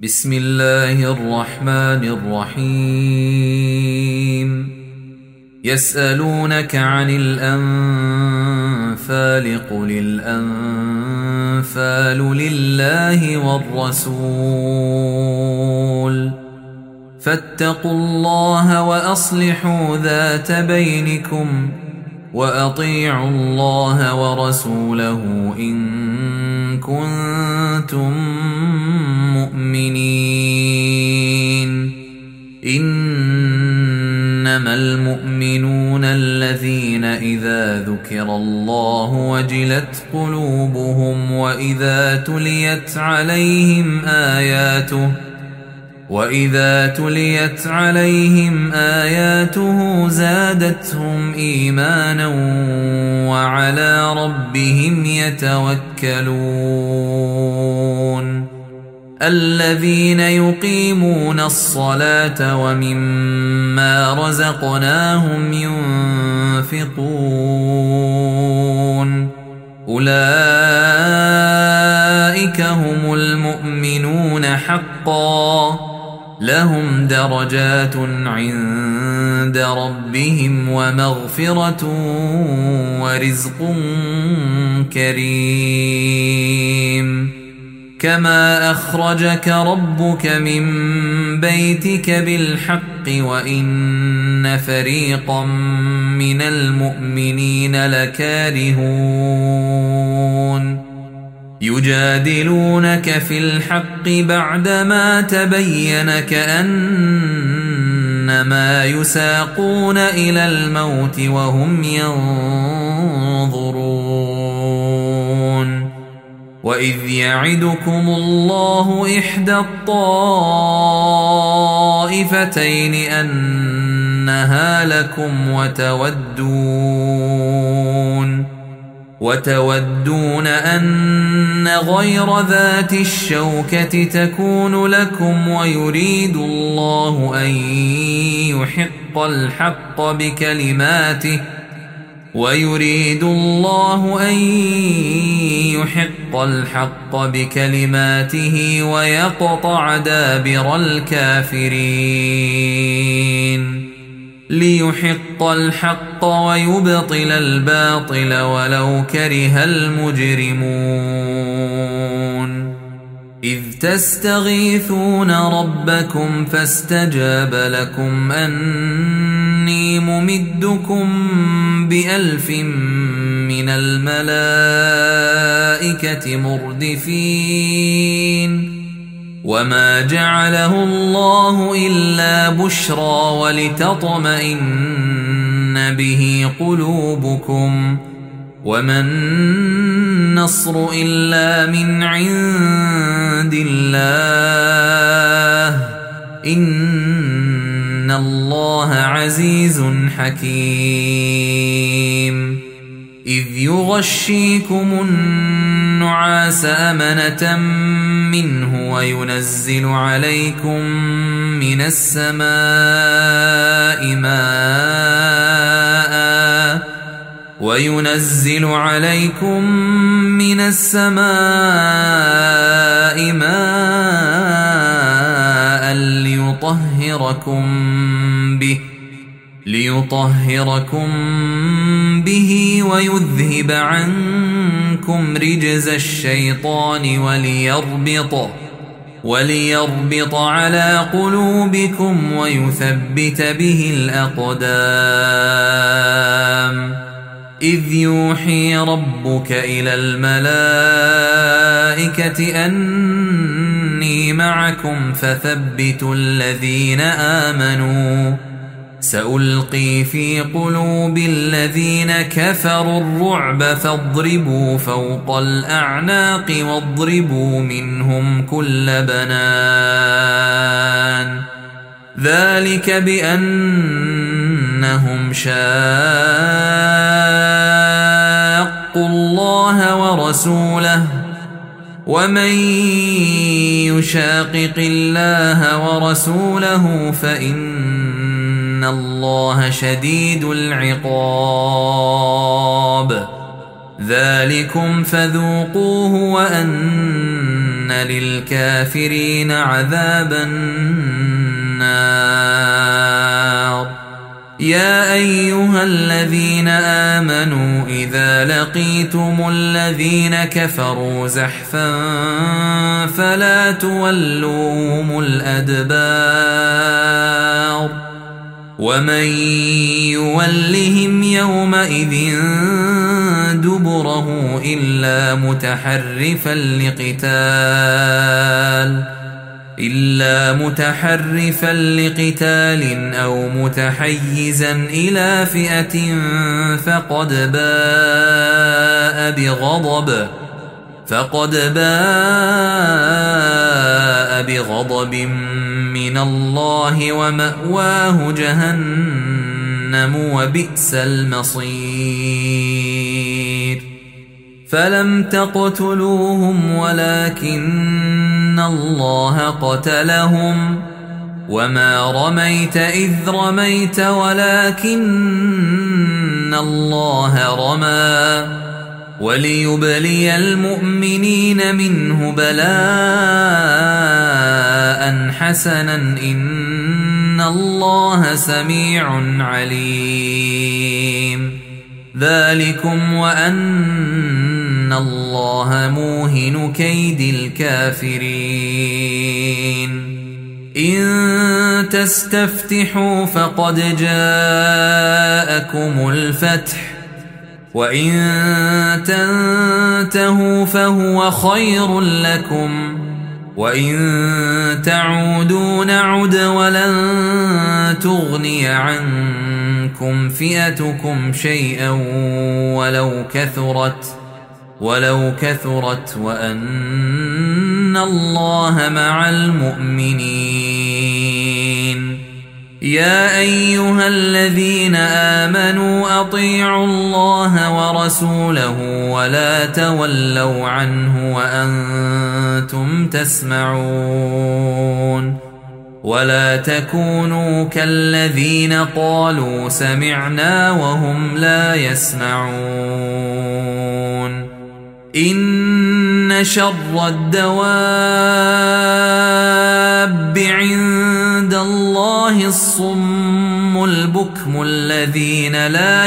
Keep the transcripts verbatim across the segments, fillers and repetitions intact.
بسم الله الرحمن الرحيم يسألونك عن الأنفال قل الأنفال لله والرسول فاتقوا الله وأصلحوا ذات بينكم وأطيعوا الله ورسوله إن كنتم مؤمنين إنما المؤمنون الذين إذا ذكر الله وجلت قلوبهم وإذا تليت عليهم آياته وإذا تليت عليهم آياته زادتهم إيمانا وعلى ربهم يتوكلون الذين يقيمون الصلاة ومما رزقناهم ينفقون أولئك هم المؤمنون حقا لهم درجات عند ربهم ومغفرة ورزق كريم كما أخرجك ربك من بيتك بالحق وإن فريقا من المؤمنين لكارهون يجادلونك في الحق بعدما تبين كأنما يساقون إلى الموت وهم ينظرون وإذ يعدكم الله إحدى الطائفتين أنها لكم وتودون وتودون أن غير ذات الشوكة تكون لكم ويريد الله أن يحق الحق بكلماته ويريد الله أن يحق الحق بكلماته ويقطع دابر الكافرين ليحق الحق ويبطل الباطل ولو كره المجرمون إذ تستغيثون ربكم فاستجاب لكم أني ممدكم بألف من الملائكة مردفين وما جعله الله إلا بشرى ولتطمئن به قلوبكم وما النصر إلا من عند الله إن الله عزيز حكيم إذ يغشيكم النعاس أمنة منه وينزل عليكم من السماء ماء وينزل عليكم من السماء ماء ليطهركم به ليطهركم به ويذهب عنكم رجز الشيطان وليربط وليربط على قلوبكم ويثبت به الأقدام إذ يوحي ربك إلى الملائكة أني معكم فثبتوا الذين آمنوا سألقي في قلوب الذين كفروا الرعب فاضربوا فوق الأعناق واضربوا منهم كل بنان ذلك بأنهم شاقوا الله ورسوله ومن يشاقق الله ورسوله فإن الله شديد العقاب ذلكم فذوقوه وأن للكافرين عذاب النار. يا أيها الذين آمنوا إذا لقيتم الذين كفروا زحفا فلا تولوهم الأدبار ومن يولهم يومئذ دبره إلا متحرفا لقتال إلا متحرفا لقتال أو متحيزا إلى فئة فقد باء بغضب فقد باء بغضب من الله ومأواه جهنم وبئس المصير. فلم تقتلوهم ولكن الله قتلهم وما رميت إذ رميت ولكن الله رمى وليبلي المؤمنين منه بلاء حسنا إن الله سميع عليم. ذلكم وأن الله موهن كيد الكافرين. إن تستفتحوا فقد جاءكم الفتح وإن تنتهوا فهو خير لكم وإن تعودوا نعد ولن تغني عنكم فئتكم شيئا ولو كثرت ولو كثرت وأن الله مع المؤمنين. يا أيها الذين آمنوا أطيعوا الله ورسوله ولا تولوا عنه وأنتم تسمعون ولا تكونوا كالذين قالوا سمعنا وهم لا يسمعون. إن شر الدواب عند الله الصم البكم الذين لا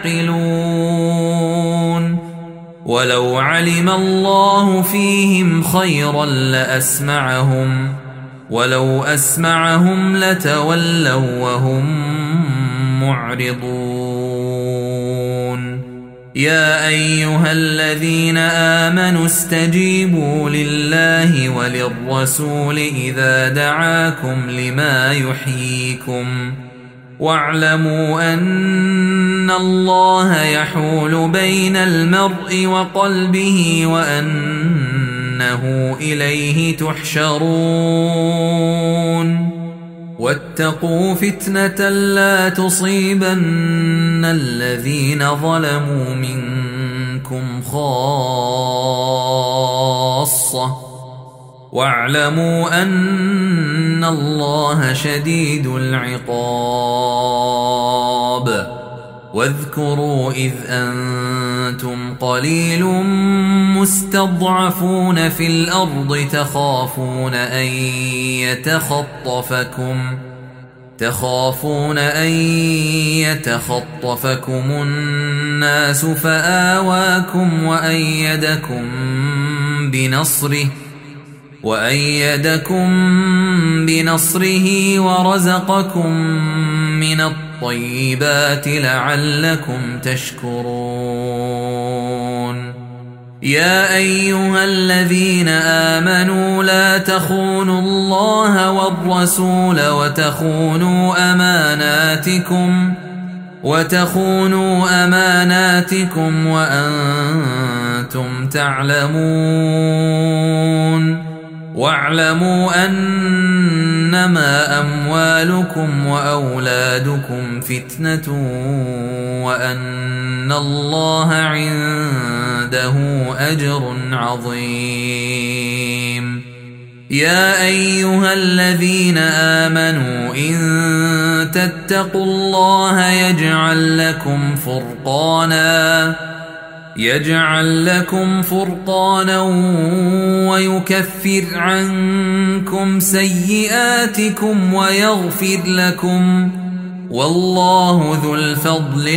يعقلون. ولو علم الله فيهم خيرا لأسمعهم ولو أسمعهم لتولوا وهم معرضون. يا أيها الذين آمنوا استجيبوا لله وللرسول إذا دعاكم لما يحييكم واعلموا أن الله يحول بين المرء وقلبه وأنه إليه تحشرون. واتقوا فتنة لا تصيبن الذين ظلموا منكم خاصة واعلموا أن الله شديد العقاب. واذكروا إذ أنتم قليل مستضعفون في الأرض تخافون أن يتخطفكم تخافون أن يتخطفكم الناس فآواكم وأيدكم بنصره وأيدكم بنصره ورزقكم من الطيبات لعلكم تشكرون. يا أيها الذين آمنوا لا تخونوا الله والرسول وتخونوا أماناتكم وتخونوا أماناتكم وأنتم تعلمون. واعلموا أنما أموالكم وأولادكم فتنة وأن الله عنده أجر عظيم. يا أيها الذين آمنوا إن تتقوا الله يجعل لكم فرقانا يجعل لكم فرقانا ويكفر عنكم سيئاتكم ويغفر لكم، والله ذو الفضل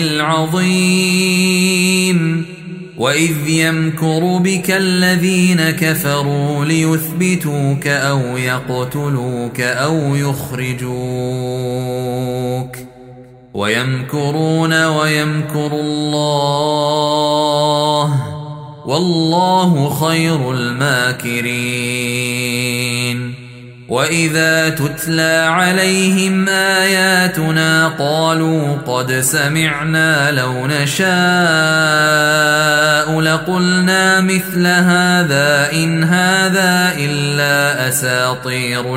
العظيم. وإذ يمكر بك الذين كفروا ليثبتوك أو يقتلوك أو يخرجوك، ويمكرون ويمكر الله، والله خير الماكرين. وإذا تتلى عليهم آياتنا قالوا قد سمعنا لو نشاء لقلنا مثل هذا إن هذا إلا أساطير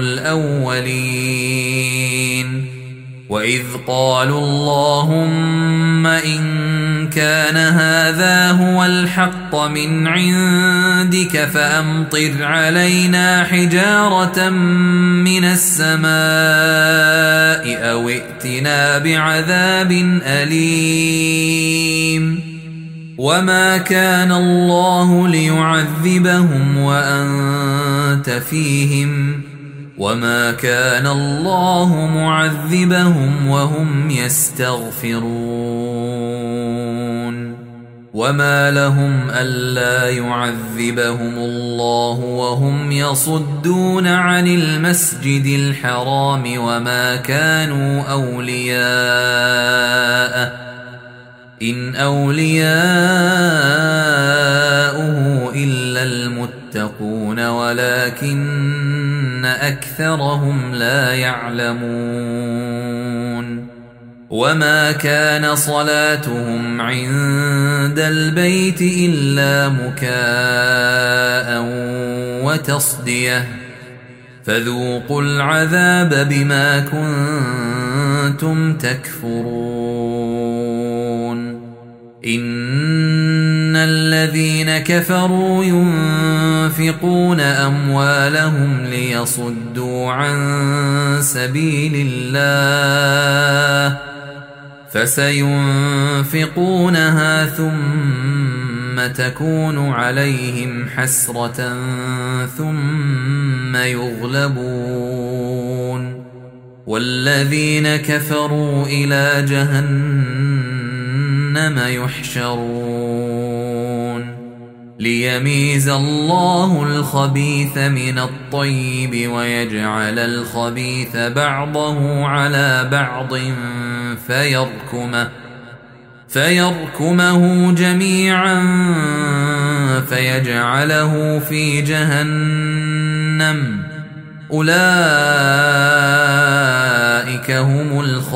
الأولين. وإذ قالوا اللهم إن كان هذا هو الحق من عندك فأمطر علينا حجارة من السماء أو ائتنا بعذاب أليم. وما كان الله ليعذبهم وأنت فيهم، وما كان الله معذبهم وهم يستغفرون. وما لهم ألا يعذبهم الله وهم يصدون عن المسجد الحرام وما كانوا أولياءه إن أولياؤه إلا المتقون ولكن أكثرهم لا يعلمون. وما كان صلاتهم عند البيت إلا مكاء وتصدية، فذوقوا العذاب بما كنتم تكفرون. إن الذين كفروا ينفقون أموالهم ليصدوا عن سبيل الله فسينفقونها ثم تكون عليهم حسرة ثم يغلبون، والذين كفروا إلى جهنم يحشرون، ليميز الله الخبيث من الطيب ويجعل الخبيث بعضه على بعض فيركمه فيركمه جميعا فيجعله في جهنم، أولئك هم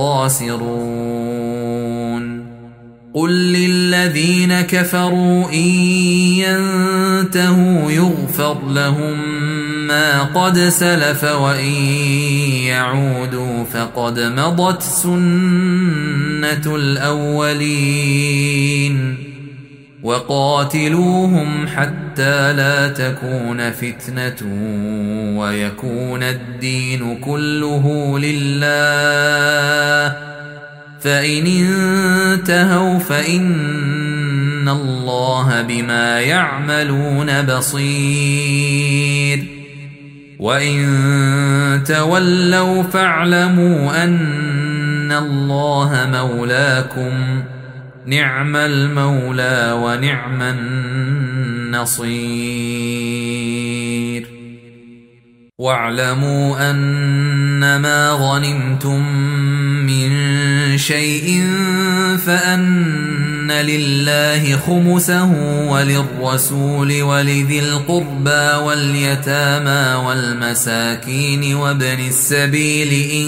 الخاسرون. قل للذين كفروا إن ينتهوا يغفر لهم ما قد سلف وإن يعودوا فقد مضت سنة الأولين. وقاتلوهم حتى لا تكون فتنة ويكون الدين كله لله، فإن انتهوا فإن الله بما يعملون بصير، وإن تولوا فاعلموا أن الله مولاكم، نعم المولى ونعم النصير. واعلموا أنما غنمتم من شيء فأن لله خمسه وللرسول ولذي القربى واليتامى والمساكين وابن السبيل إن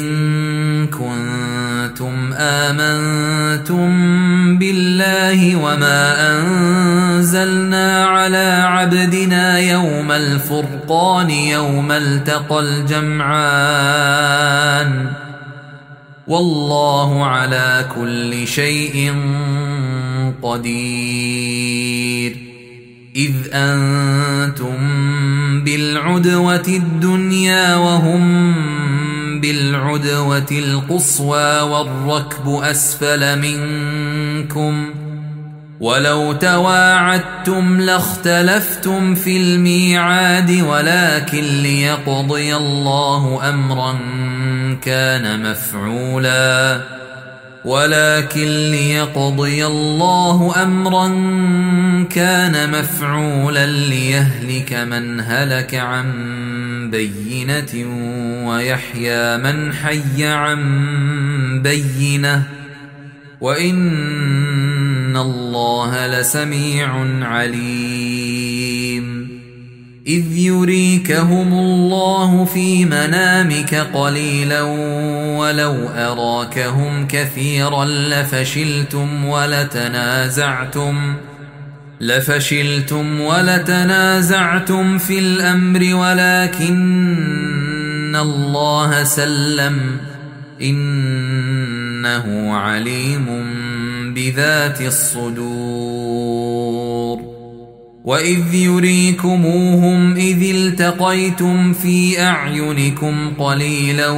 كنتم آمنتم بالله وما أنزلنا على عبدنا يوم الفرقان يوم التقى الجمعان، والله على كل شيء قدير. إذ أنتم بالعدوة الدنيا وهم بالعدوة القصوى والركب أسفل منكم ولو تواعدتم لاختلفتم في الميعاد ولكن ليقضي الله أمرا كان مفعولا ولكن ليقضي الله أمرا كان مفعولا ليهلك من هلك عن بينة ويحيى من حي عن بينة وإن الله لسميع عليم إذ يريكهم الله في منامك قليلا ولو أراكهم كثيرا لفشلتم ولتنازعتم لفشلتم ولتنازعتم في الأمر ولكن الله سلم إنه عليم بذات الصدور وإذ يريكموهم إذ التقيتم في أعينكم قليلا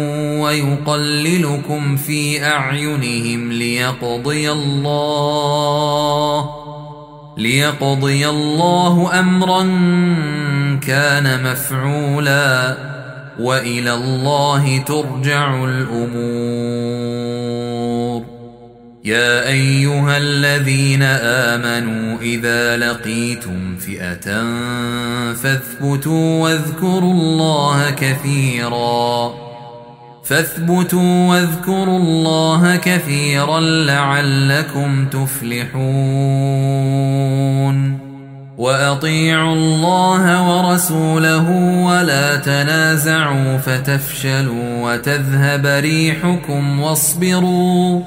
ويقللكم في أعينهم ليقضي الله ليقضي الله أمرا كان مفعولا وإلى الله ترجع الأمور يا أيها الذين آمنوا إذا لقيتم فئة فاثبتوا واذكروا الله كثيرا فاثبتوا واذكروا الله كثيرا لعلكم تفلحون وأطيعوا الله ورسوله ولا تنازعوا فتفشلوا وتذهب ريحكم واصبروا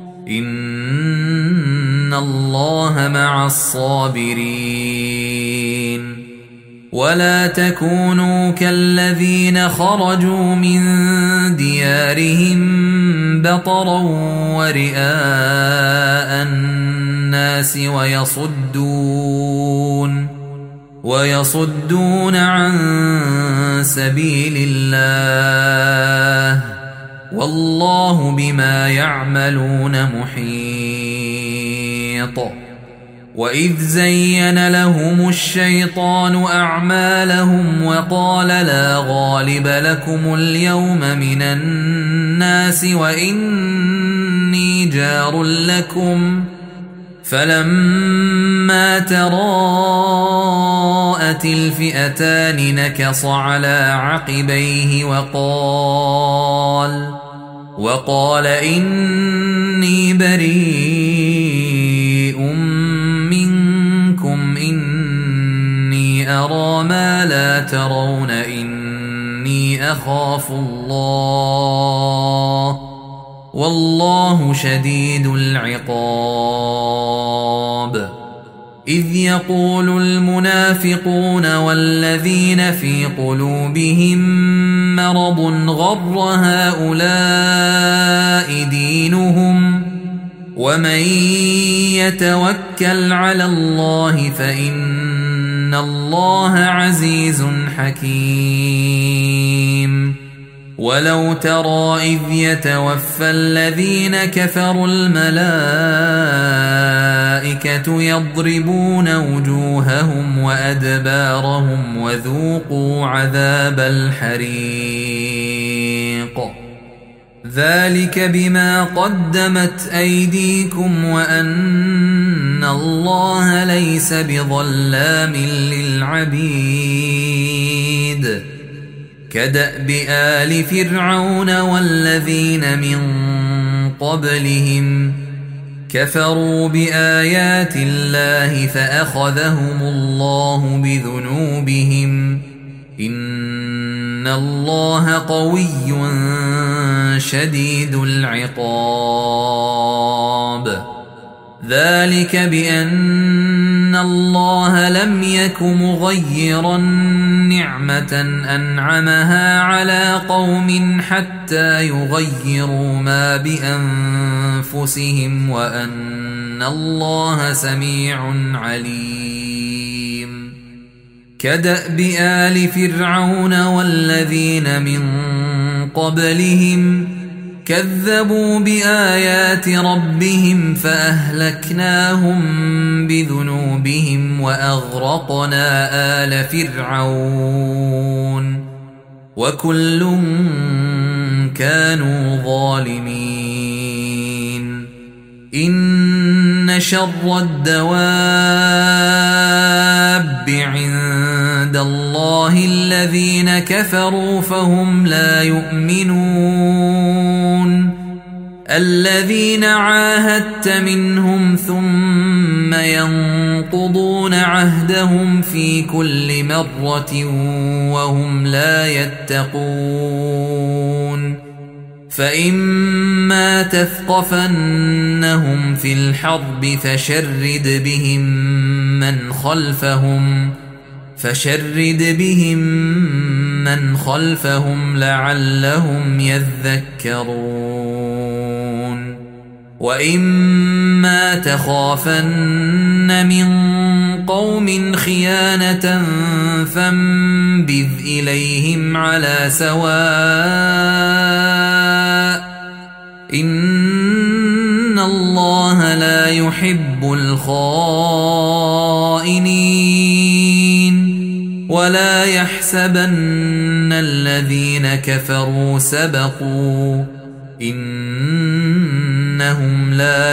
إن الله مع الصابرين ولا تكونوا كالذين خرجوا من ديارهم بطرا ورئاء الناس ويصدون ويصدون عن سبيل الله والله بما يعملون محيط وإذ زين لهم الشيطان أعمالهم وقال لا غالب لكم اليوم من الناس وإني جار لكم فلما تراءت الفئتان نكص على عقبيه وقال وقال إني بريء منكم إني أرى ما لا ترون إني أخاف الله والله شديد العقاب إذ يقول المنافقون والذين في قلوبهم مرض غر هؤلاء دينهم ومن يتوكل على الله فإن الله عزيز حكيم ولو ترى إذ يتوفى الذين كفروا الملائكة يضربون وجوههم وأدبارهم وذوقوا عذاب الحريق ذلك بما قدمت أيديكم وأن الله ليس بظلام للعبيد كدأب آل فرعون والذين من قبلهم كفروا بآيات الله فأخذهم الله بذنوبهم إن الله قوي شديد العقاب ذلك بأن الله لم يك مغيرا نعمة أنعمها على قوم حتى يغيروا ما بأنفسهم وأن الله سميع عليم كدأب آل فرعون والذين من قبلهم كذبوا بآيات ربهم فأهلكناهم بذنوبهم وأغرقنا آل فرعون وكل كانوا ظالمين إن شر الدواب عند الله الذين كفروا فهم لا يؤمنون الذين عاهدت منهم ثم ينقضون عهدهم في كل مرة وهم لا يتقون فإما تثقفنهم في الحرب فشرد بهم من خلفهم فشرد بهم من خلفهم لعلهم يذكرون وإما تخافن من قوم خيانة فانبذ إليهم على سواء إن الله لا يحب الخائنين ولا يحسبن الذين كفروا سبقوا إنهم لا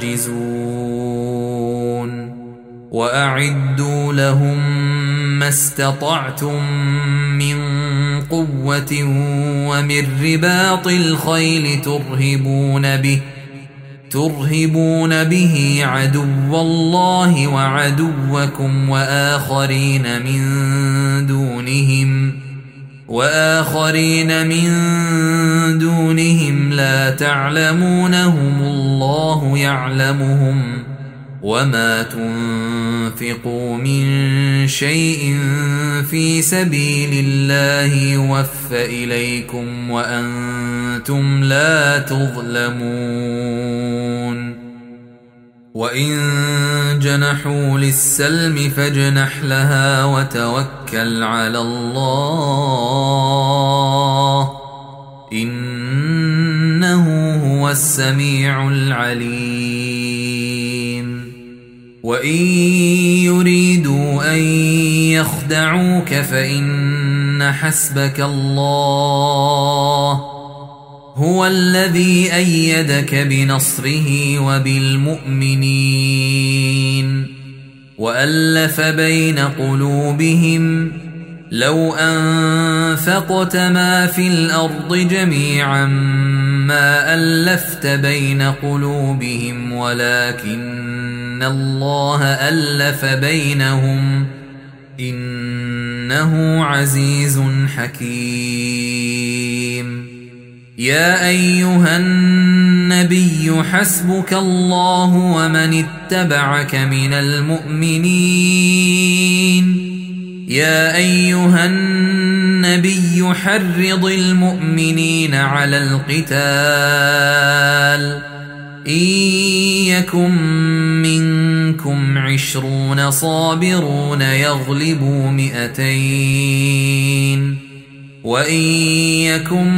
يعجزون وأعدوا لهم ما استطعتم من قوة ومن رباط الخيل ترهبون به ترهبون به عدو الله وعدوكم وآخرين من دونهم وآخرين من دونهم لا تعلمونهم الله يعلمهم وما تنفقوا من شيء في سبيل الله يوفى إليكم وأنتم لا تظلمون وإن جنحوا للسلم فاجنح لها وتوكل على الله إنه هو السميع العليم وإن يريدوا أن يخدعوك فإن حسبك الله هو الذي أيدك بنصره وبالمؤمنين وألف بين قلوبهم لو أنفقت ما في الأرض جميعا ما ألفت بين قلوبهم ولكن الله ألف بينهم إنه عزيز حكيم يا أيها النبي حسبك الله ومن اتبعك من المؤمنين يا أيها النبي حرض المؤمنين على القتال إن يكن منكم عشرون صابرون يغلبوا مئتين وإن يكن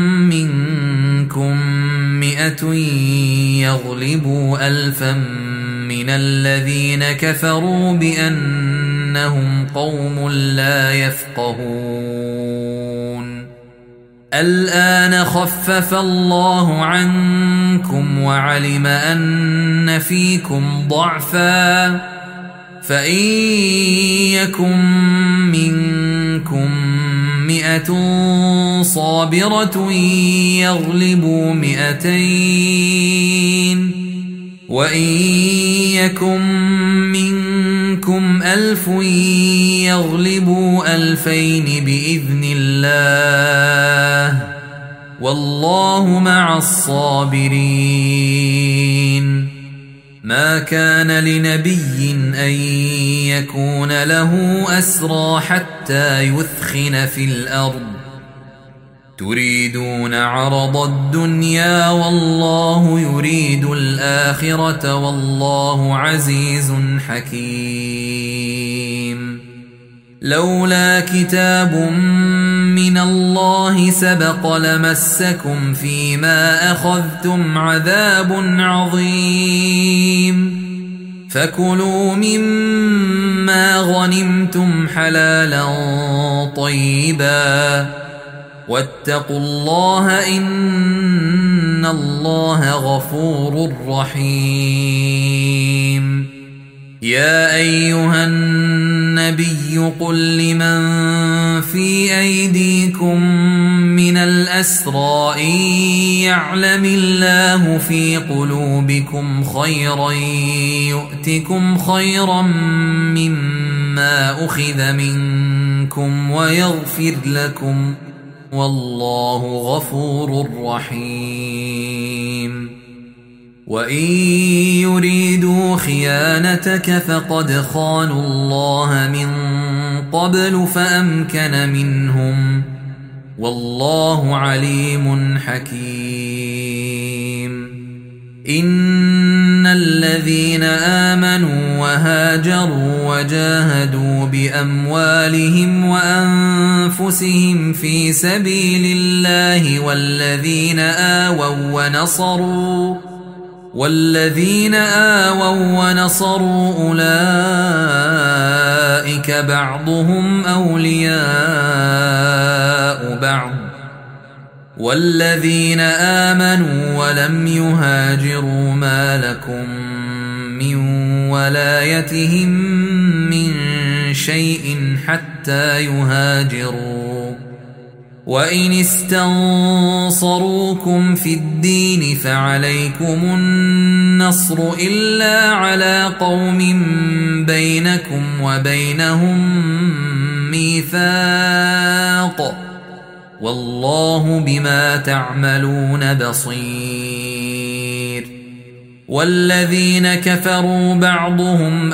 منكم مئة يغلبوا ألفا من الذين كفروا بأنهم قوم لا يفقهون الآن خفف الله عنكم وعلم أن فيكم ضعفا فإن يكن منكم مئة صابرة يغلبوا مئتين وإن يكن منكم ألف يغلبوا ألفين بإذن الله والله مع الصابرين ما كان لنبي أن يكون له أسرى حتى يثخن في الأرض تريدون عرض الدنيا والله يريد الآخرة والله عزيز حكيم لولا كتاب من الله سبق لمسكم فيما أخذتم عذاب عظيم فكلوا مما غنمتم حلالا طيبا واتقوا الله إن الله غفور رحيم. يا أيها النبي قل لمن في أيديكم من الأسرى إن يعلم الله في قلوبكم خيرا يؤتكم خيرا مما أخذ منكم ويغفر لكم والله غفور رحيم. وإن يريدوا خيانتك فقد خانوا الله من قبل فأمكن منهم والله عليم حكيم. إن الذين آمنوا وهاجروا وجاهدوا بأموالهم وأنفسهم في سبيل الله والذين آووا ونصروا والذين آووا ونصروا أولئك بعضهم أولياء بعض والذين آمنوا ولم يهاجروا ما لكم من ولايتهم من شيء حتى يهاجروا وإن استنصروكم في الدين فعليكم النصر إلا على قوم بينكم وبينهم ميثاق والله بما تعملون بصير. والذين كفروا بعضهم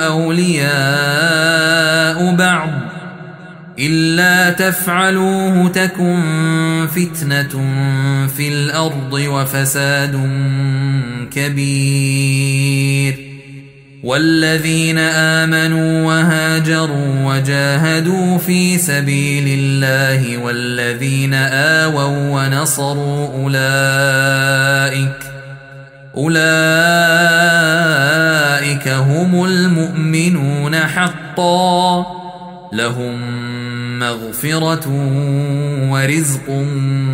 أولياء بعض إلا تفعلوه تكن فتنة في الأرض وفساد كبير. والذين آمنوا وهاجروا وجاهدوا في سبيل الله والذين آووا ونصروا أولئك أولئك هم المؤمنون حقا لهم مغفرة ورزق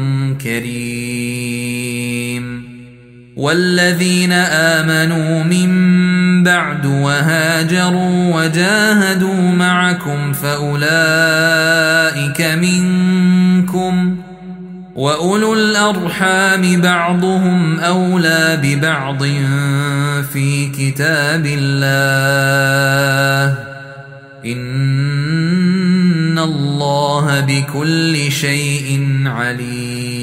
كريم. والذين آمنوا من بعد وهاجروا وجاهدوا معكم فأولئك منكم وأولو الأرحام بعضهم أولى ببعض في كتاب الله إن الله بكل شيء عليم.